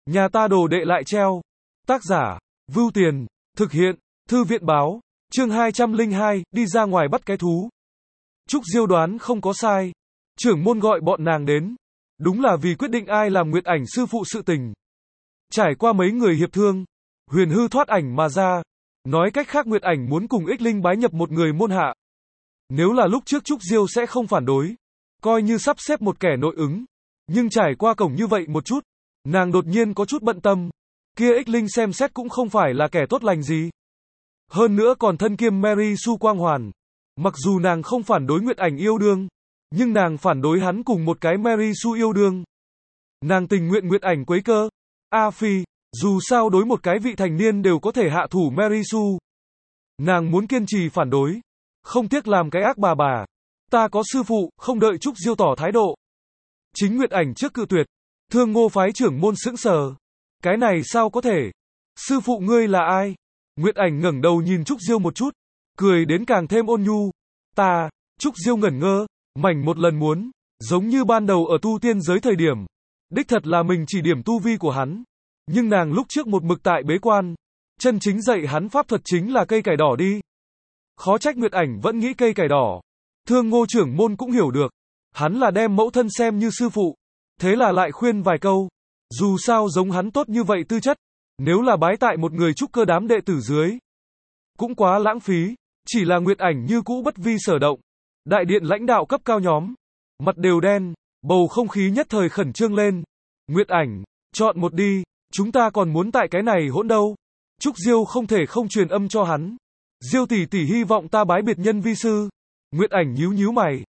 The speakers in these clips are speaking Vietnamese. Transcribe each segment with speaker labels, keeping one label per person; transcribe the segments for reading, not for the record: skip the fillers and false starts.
Speaker 1: Nhà ta đồ đệ lại treo. Tác giả, Vưu Tiền, thực hiện, Thư viện báo, chương 202, đi ra ngoài bắt cái thú. Trúc Diêu đoán không có sai. Trưởng môn gọi bọn nàng đến. Đúng là vì quyết định ai làm Nguyệt Ảnh sư phụ sự tình. Trải qua mấy người hiệp thương, Huyền Hư thoát ảnh mà ra. Nói cách khác Nguyệt Ảnh muốn cùng Ích Linh bái nhập một người môn hạ. Nếu là lúc trước Trúc Diêu sẽ không phản đối. Coi như sắp xếp một kẻ nội ứng. Nhưng trải qua cổng như vậy một chút, nàng đột nhiên có chút bận tâm. Kia Ích Linh xem xét cũng không phải là kẻ tốt lành gì. Hơn nữa còn thân kiêm Mary Sue quang hoàn. Mặc dù nàng không phản đối Nguyệt Ảnh yêu đương, nhưng nàng phản đối hắn cùng một cái Mary Sue yêu đương. Nàng tình nguyện Nguyệt Ảnh quấy cơ. A Phi, dù sao đối một cái vị thành niên đều có thể hạ thủ Mary Sue. Nàng muốn kiên trì phản đối. Không tiếc làm cái ác bà. Ta có sư phụ, không đợi Trúc Diêu tỏ thái độ. Chính Nguyệt Ảnh trước cự tuyệt. Thương Ngô phái trưởng môn sững sờ. Cái này sao có thể? Sư phụ ngươi là ai? Nguyệt Ảnh ngẩng đầu nhìn Trúc Diêu một chút, cười đến càng thêm ôn nhu. Ta, Trúc Diêu ngẩn ngơ, mảnh một lần muốn, giống như ban đầu ở tu tiên giới thời điểm. Đích thật là mình chỉ điểm tu vi của hắn. Nhưng nàng lúc trước một mực tại bế quan, chân chính dạy hắn pháp thuật chính là cây cải đỏ đi. Khó trách Nguyệt Ảnh vẫn nghĩ cây cải đỏ. Thương Ngô trưởng môn cũng hiểu được. Hắn là đem mẫu thân xem như sư phụ. Thế là lại khuyên vài câu. Dù sao giống hắn tốt như vậy tư chất. Nếu là bái tại một người trúc cơ đám đệ tử dưới, cũng quá lãng phí. Chỉ là Nguyệt Ảnh như cũ bất vi sở động. Đại điện lãnh đạo cấp cao nhóm. Mặt đều đen. Bầu không khí nhất thời khẩn trương lên. Nguyệt Ảnh, chọn một đi. Chúng ta còn muốn tại cái này hỗn đâu. Trúc Diêu không thể không truyền âm cho hắn. Diêu tỷ tỷ hy vọng ta bái biệt nhân vi sư. Nguyệt Ảnh nhíu mày.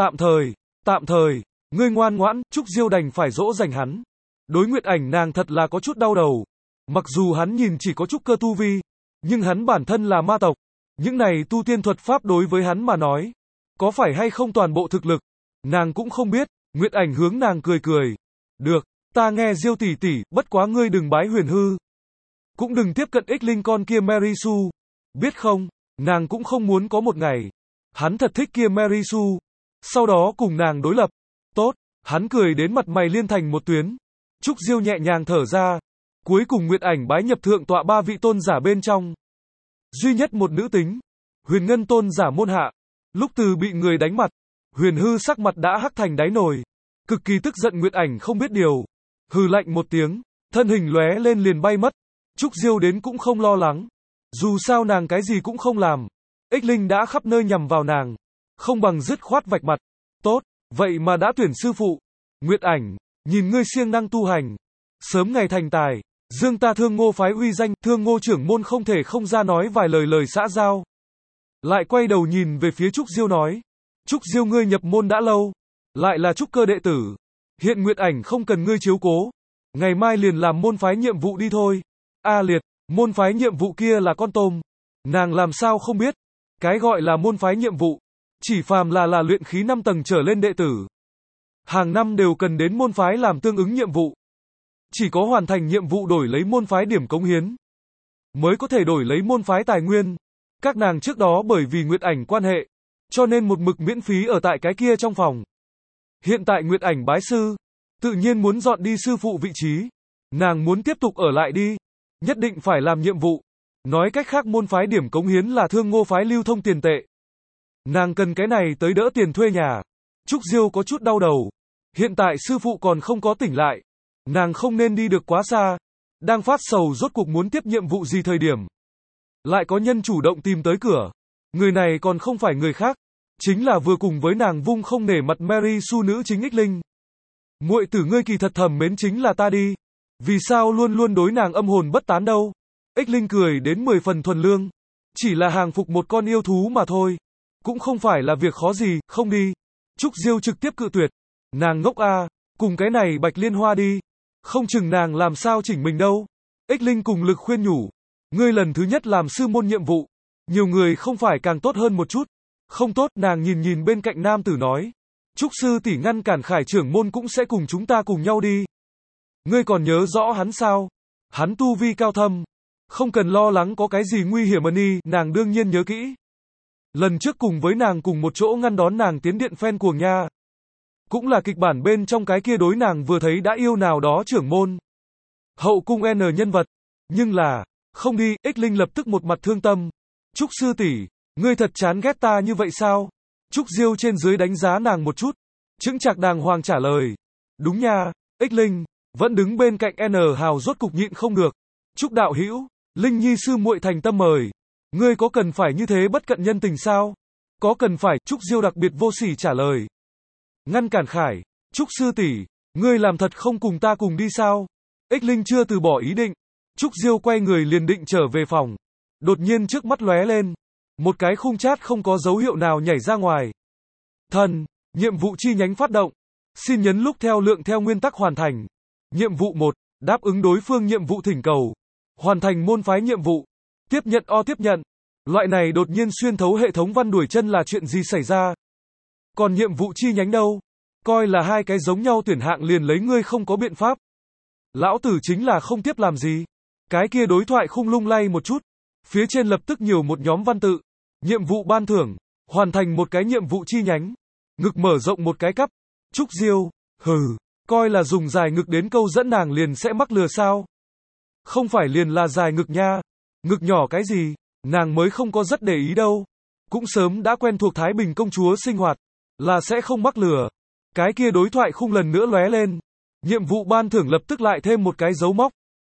Speaker 1: Tạm thời, ngươi ngoan ngoãn. Trúc Diêu đành phải dỗ dành hắn. Đối Nguyệt Ảnh nàng thật là có chút đau đầu. Mặc dù hắn nhìn chỉ có trúc cơ tu vi, nhưng hắn bản thân là ma tộc. Những này tu tiên thuật pháp đối với hắn mà nói, có phải hay không toàn bộ thực lực, nàng cũng không biết. Nguyệt Ảnh hướng nàng cười. Được, ta nghe Diêu tỷ tỷ, bất quá ngươi đừng bái Huyền Hư. Cũng đừng tiếp cận Ích Linh con kia Mary Sue. Biết không, nàng cũng không muốn có một ngày. Hắn thật thích kia Mary Sue. Sau đó cùng nàng đối lập. Tốt, hắn cười đến mặt mày liên thành một tuyến. Trúc Diêu nhẹ nhàng thở ra. Cuối cùng Nguyệt Ảnh bái nhập thượng tọa 3 vị tôn giả bên trong. Duy nhất một nữ tính. Huyền Ngân tôn giả môn hạ. Lúc từ bị người đánh mặt, Huyền Hư sắc mặt đã hắc thành đáy nồi. Cực kỳ tức giận Nguyệt Ảnh không biết điều. Hừ lạnh một tiếng, thân hình lóe lên liền bay mất. Trúc Diêu đến cũng không lo lắng. Dù sao nàng cái gì cũng không làm. Ích Linh đã khắp nơi nhằm vào nàng. Không bằng dứt khoát vạch mặt. Tốt, vậy mà đã tuyển sư phụ. Nguyệt Ảnh, nhìn ngươi siêng năng tu hành. Sớm ngày thành tài. Dương ta Thương Ngô phái uy danh. Thương Ngô trưởng môn không thể không ra nói vài lời xã giao. Lại quay đầu nhìn về phía Trúc Diêu nói. Trúc Diêu ngươi nhập môn đã lâu. Lại là trúc cơ đệ tử. Hiện Nguyệt Ảnh không cần ngươi chiếu cố. Ngày mai liền làm môn phái nhiệm vụ đi thôi. A liệt, môn phái nhiệm vụ kia là con tôm. Nàng làm sao không biết. Cái gọi là môn phái nhiệm vụ. Chỉ phàm là luyện khí 5 tầng trở lên đệ tử. Hàng năm đều cần đến môn phái làm tương ứng nhiệm vụ. Chỉ có hoàn thành nhiệm vụ đổi lấy môn phái điểm cống hiến, mới có thể đổi lấy môn phái tài nguyên. Các nàng trước đó bởi vì Nguyệt Ảnh quan hệ, cho nên một mực miễn phí ở tại cái kia trong phòng. Hiện tại Nguyệt Ảnh bái sư, tự nhiên muốn dọn đi sư phụ vị trí. Nàng muốn tiếp tục ở lại đi, nhất định phải làm nhiệm vụ. Nói cách khác môn phái điểm cống hiến là Thương Ngô phái lưu thông tiền tệ. Nàng cần cái này tới đỡ tiền thuê nhà. Trúc Diêu có chút đau đầu. Hiện tại sư phụ còn không có tỉnh lại. Nàng không nên đi được quá xa. Đang phát sầu rốt cuộc muốn tiếp nhiệm vụ gì thời điểm. Lại có nhân chủ động tìm tới cửa. Người này còn không phải người khác. Chính là vừa cùng với nàng vung không nể mặt Mary Sue nữ chính Ích Linh. Muội tử ngươi kỳ thật thầm mến chính là ta đi. Vì sao luôn luôn đối nàng âm hồn bất tán đâu. Ích Linh cười đến 10 phần thuần lương. Chỉ là hàng phục một con yêu thú mà thôi. Cũng không phải là việc khó gì, không đi. Trúc Diêu trực tiếp cự tuyệt. Nàng ngốc a, cùng cái này Bạch Liên Hoa đi. Không chừng nàng làm sao chỉnh mình đâu. Ích Linh cùng lực khuyên nhủ. Ngươi lần thứ nhất làm sư môn nhiệm vụ. Nhiều người không phải càng tốt hơn một chút. Không tốt, nàng nhìn bên cạnh nam tử nói. Trúc sư tỷ ngăn cản Khải trưởng môn cũng sẽ cùng chúng ta cùng nhau đi. Ngươi còn nhớ rõ hắn sao? Hắn tu vi cao thâm. Không cần lo lắng có cái gì nguy hiểm đi, nàng đương nhiên nhớ kỹ. Lần trước cùng với nàng cùng một chỗ ngăn đón nàng tiến điện phen cuồng nha. Cũng là kịch bản bên trong cái kia đối nàng vừa thấy đã yêu nào đó trưởng môn. hậu cung N nhân vật. Nhưng là, không đi, Ích Linh lập tức một mặt thương tâm. Trúc sư tỷ, ngươi thật chán ghét ta như vậy sao? Trúc Diêu trên dưới đánh giá nàng một chút. Chững chạc đàng hoàng trả lời. Đúng nha, Ích Linh, vẫn đứng bên cạnh N Hào rốt cục nhịn không được. Trúc đạo hữu, Linh Nhi sư muội thành tâm mời. Ngươi có cần phải như thế bất cận nhân tình sao? Có cần phải, Trúc Diêu đặc biệt vô sỉ trả lời. Ngăn cản Khải, Trúc sư tỷ, ngươi làm thật không cùng ta cùng đi sao? Ích Linh chưa từ bỏ ý định. Trúc Diêu quay người liền định trở về phòng. Đột nhiên trước mắt lóe lên. Một cái khung chat không có dấu hiệu nào nhảy ra ngoài. Thần, nhiệm vụ chi nhánh phát động. Xin nhấn lúc theo lượng theo nguyên tắc hoàn thành. Nhiệm vụ 1, đáp ứng đối phương nhiệm vụ thỉnh cầu. Hoàn thành môn phái nhiệm vụ. Tiếp nhận tiếp nhận. Loại này đột nhiên xuyên thấu hệ thống văn đuổi chân là chuyện gì xảy ra? Còn nhiệm vụ chi nhánh đâu? Coi là hai cái giống nhau tuyển hạng liền lấy ngươi không có biện pháp. Lão tử chính là không tiếp làm gì. Cái kia đối thoại khung lung lay một chút. Phía trên lập tức nhiều một nhóm văn tự. Nhiệm vụ ban thưởng. Hoàn thành một cái nhiệm vụ chi nhánh. Ngực mở rộng một cái cắp. Trúc Diêu, hừ, coi là dùng dài ngực đến câu dẫn nàng liền sẽ mắc lừa sao? Không phải liền là dài ngực nha. Ngực nhỏ cái gì, nàng mới không có rất để ý đâu. Cũng sớm đã quen thuộc Thái Bình công chúa sinh hoạt. Là sẽ không mắc lừa. Cái kia đối thoại khung lần nữa lóe lên. Nhiệm vụ ban thưởng lập tức lại thêm một cái dấu mốc.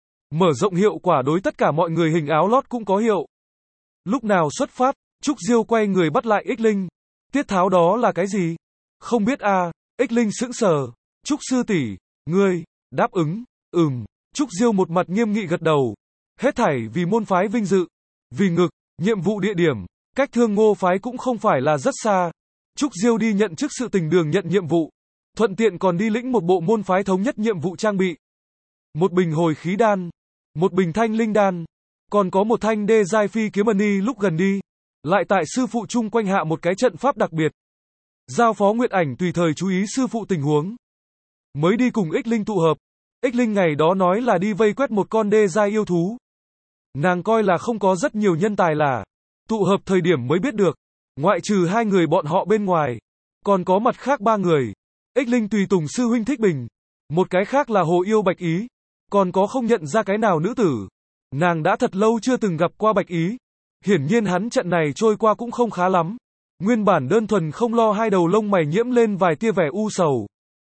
Speaker 1: Mở rộng hiệu quả đối tất cả mọi người hình áo lót cũng có hiệu. Lúc nào xuất phát, Trúc Diêu quay người bắt lại Ích Linh. Tiết tháo đó là cái gì? Không biết à, Ích Linh sững sờ. Trúc sư tỷ, ngươi, đáp ứng, Trúc Diêu một mặt nghiêm nghị gật đầu. Hết thảy vì môn phái vinh dự. Vì ngực, nhiệm vụ địa điểm, cách Thương Ngô phái cũng không phải là rất xa. Trúc Diêu đi nhận chức sự tình đường nhận nhiệm vụ. Thuận tiện còn đi lĩnh một bộ môn phái thống nhất nhiệm vụ trang bị. Một bình hồi khí đan. Một bình thanh linh đan. Còn có một thanh đê giai phi kiếm mani lúc gần đi. Lại tại sư phụ chung quanh hạ một cái trận pháp đặc biệt. Giao phó Nguyệt Ảnh tùy thời chú ý sư phụ tình huống. Mới đi cùng Ích Linh tụ hợp. Ích Linh ngày đó nói là đi vây quét một con đê giai yêu thú. Nàng coi là không có rất nhiều nhân tài là. Tụ hợp thời điểm mới biết được. Ngoại trừ hai người bọn họ bên ngoài. Còn có mặt khác ba người. Ích Linh tùy tùng sư huynh Thích Bình. Một cái khác là Hồ Yêu Bạch Ý. Còn có không nhận ra cái nào nữ tử. Nàng đã thật lâu chưa từng gặp qua Bạch Ý. Hiển nhiên hắn trận này trôi qua cũng không khá lắm. Nguyên bản đơn thuần không lo hai đầu lông mày nhiễm lên vài tia vẻ u sầu.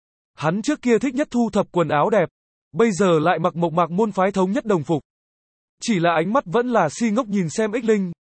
Speaker 1: Hắn trước kia thích nhất thu thập quần áo đẹp. Bây giờ lại mặc mộc mạc môn phái thống nhất đồng phục. Chỉ là ánh mắt vẫn là si ngốc nhìn xem Ích Linh.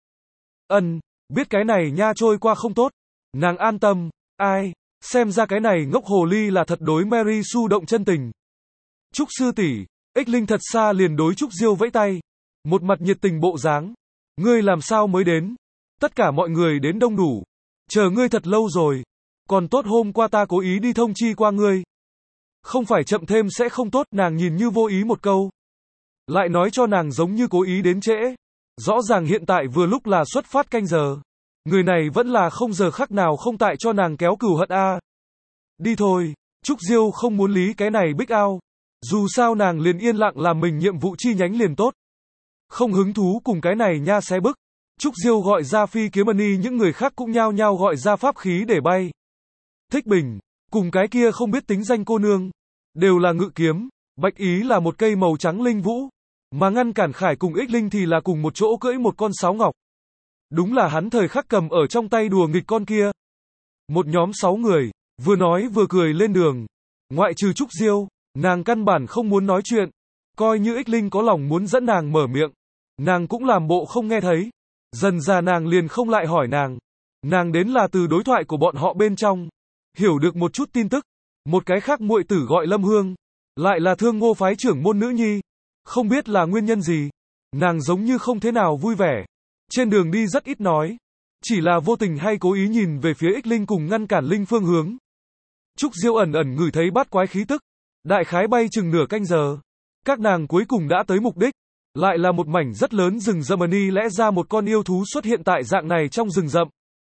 Speaker 1: Biết cái này nha trôi qua không tốt. Nàng an tâm, ai, xem ra cái này ngốc hồ ly là thật đối Mary Sue động chân tình. Trúc sư tỷ, Ích Linh thật xa liền đối Trúc Diêu vẫy tay. Một mặt nhiệt tình bộ dáng. Ngươi làm sao mới đến? Tất cả mọi người đến đông đủ. Chờ ngươi thật lâu rồi. Còn tốt hôm qua ta cố ý đi thông chi qua ngươi. Không phải chậm thêm sẽ không tốt, nàng nhìn như vô ý một câu. Lại nói cho nàng giống như cố ý đến trễ. Rõ ràng hiện tại vừa lúc là xuất phát canh giờ. Người này vẫn là không giờ khắc nào không tại cho nàng kéo cừu hận a. Đi thôi, Trúc Diêu không muốn lý cái này bích ao. Dù sao nàng liền yên lặng làm mình nhiệm vụ chi nhánh liền tốt. Không hứng thú cùng cái này nha xé bức. Trúc Diêu gọi ra phi kiếm mani, những người khác cũng nhao nhao gọi ra pháp khí để bay. Thích Bình, cùng cái kia không biết tính danh cô nương. Đều là ngự kiếm, Bạch Ý là một cây màu trắng linh vũ. Mà ngăn cản Khải cùng Ích Linh thì là cùng một chỗ cưỡi một con sáo ngọc. Đúng là hắn thời khắc cầm ở trong tay đùa nghịch con kia. Một nhóm 6 người, vừa nói vừa cười lên đường. Ngoại trừ Trúc Diêu, nàng căn bản không muốn nói chuyện. Coi như Ích Linh có lòng muốn dẫn nàng mở miệng. Nàng cũng làm bộ không nghe thấy. Dần ra nàng liền không lại hỏi nàng. Nàng đến là từ đối thoại của bọn họ bên trong. Hiểu được một chút tin tức. Một cái khác muội tử gọi Lâm Hương. Lại là Thương Ngô phái trưởng môn nữ nhi. Không biết là nguyên nhân gì. Nàng giống như không thế nào vui vẻ. Trên đường đi rất ít nói. Chỉ là vô tình hay cố ý nhìn về phía Ích Linh cùng ngăn cản Linh phương hướng. Trúc Diêu ẩn ẩn ngửi thấy bát quái khí tức. Đại khái bay chừng nửa canh giờ. Các nàng cuối cùng đã tới mục đích. Lại là một mảnh rất lớn rừng rậm, lẽ ra một con yêu thú xuất hiện tại dạng này trong rừng rậm.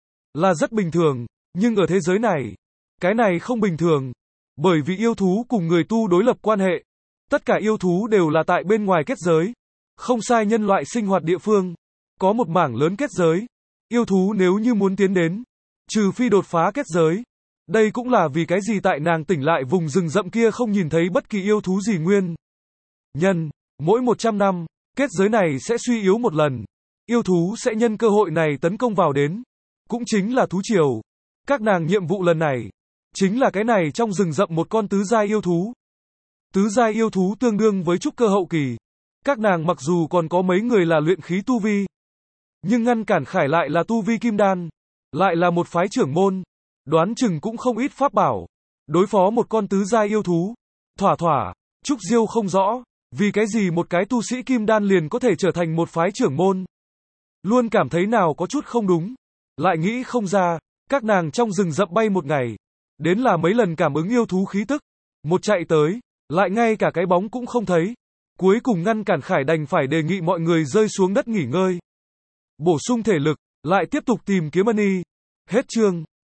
Speaker 1: Là rất bình thường. Nhưng ở thế giới này, cái này không bình thường. Bởi vì yêu thú cùng người tu đối lập quan hệ. Tất cả yêu thú đều là tại bên ngoài kết giới. Không sai, nhân loại sinh hoạt địa phương. Có một mảng lớn kết giới. Yêu thú nếu như muốn tiến đến, trừ phi đột phá kết giới. Đây cũng là vì cái gì tại nàng tỉnh lại vùng rừng rậm kia không nhìn thấy bất kỳ yêu thú gì nguyên Nhân, mỗi 100 năm, kết giới này sẽ suy yếu một lần. Yêu thú sẽ nhân cơ hội này tấn công vào đến. Cũng chính là thú triều. Các nàng nhiệm vụ lần này, chính là cái này trong rừng rậm một con tứ giai yêu thú. Tứ giai yêu thú tương đương với trúc cơ hậu kỳ. Các nàng mặc dù còn có mấy người là luyện khí tu vi, nhưng ngăn cản Khải lại là tu vi kim đan, lại là một phái trưởng môn, đoán chừng cũng không ít pháp bảo. Đối phó một con tứ giai yêu thú, thỏa thỏa, Trúc Diêu không rõ, vì cái gì một cái tu sĩ kim đan liền có thể trở thành một phái trưởng môn. Luôn cảm thấy nào có chút không đúng, lại nghĩ không ra, các nàng trong rừng rậm bay một ngày, đến là mấy lần cảm ứng yêu thú khí tức, một chạy tới, lại ngay cả cái bóng cũng không thấy. Cuối cùng ngăn cản Khải đành phải đề nghị mọi người rơi xuống đất nghỉ ngơi, bổ sung thể lực, lại tiếp tục tìm kiếm Ân Y. Hết chương.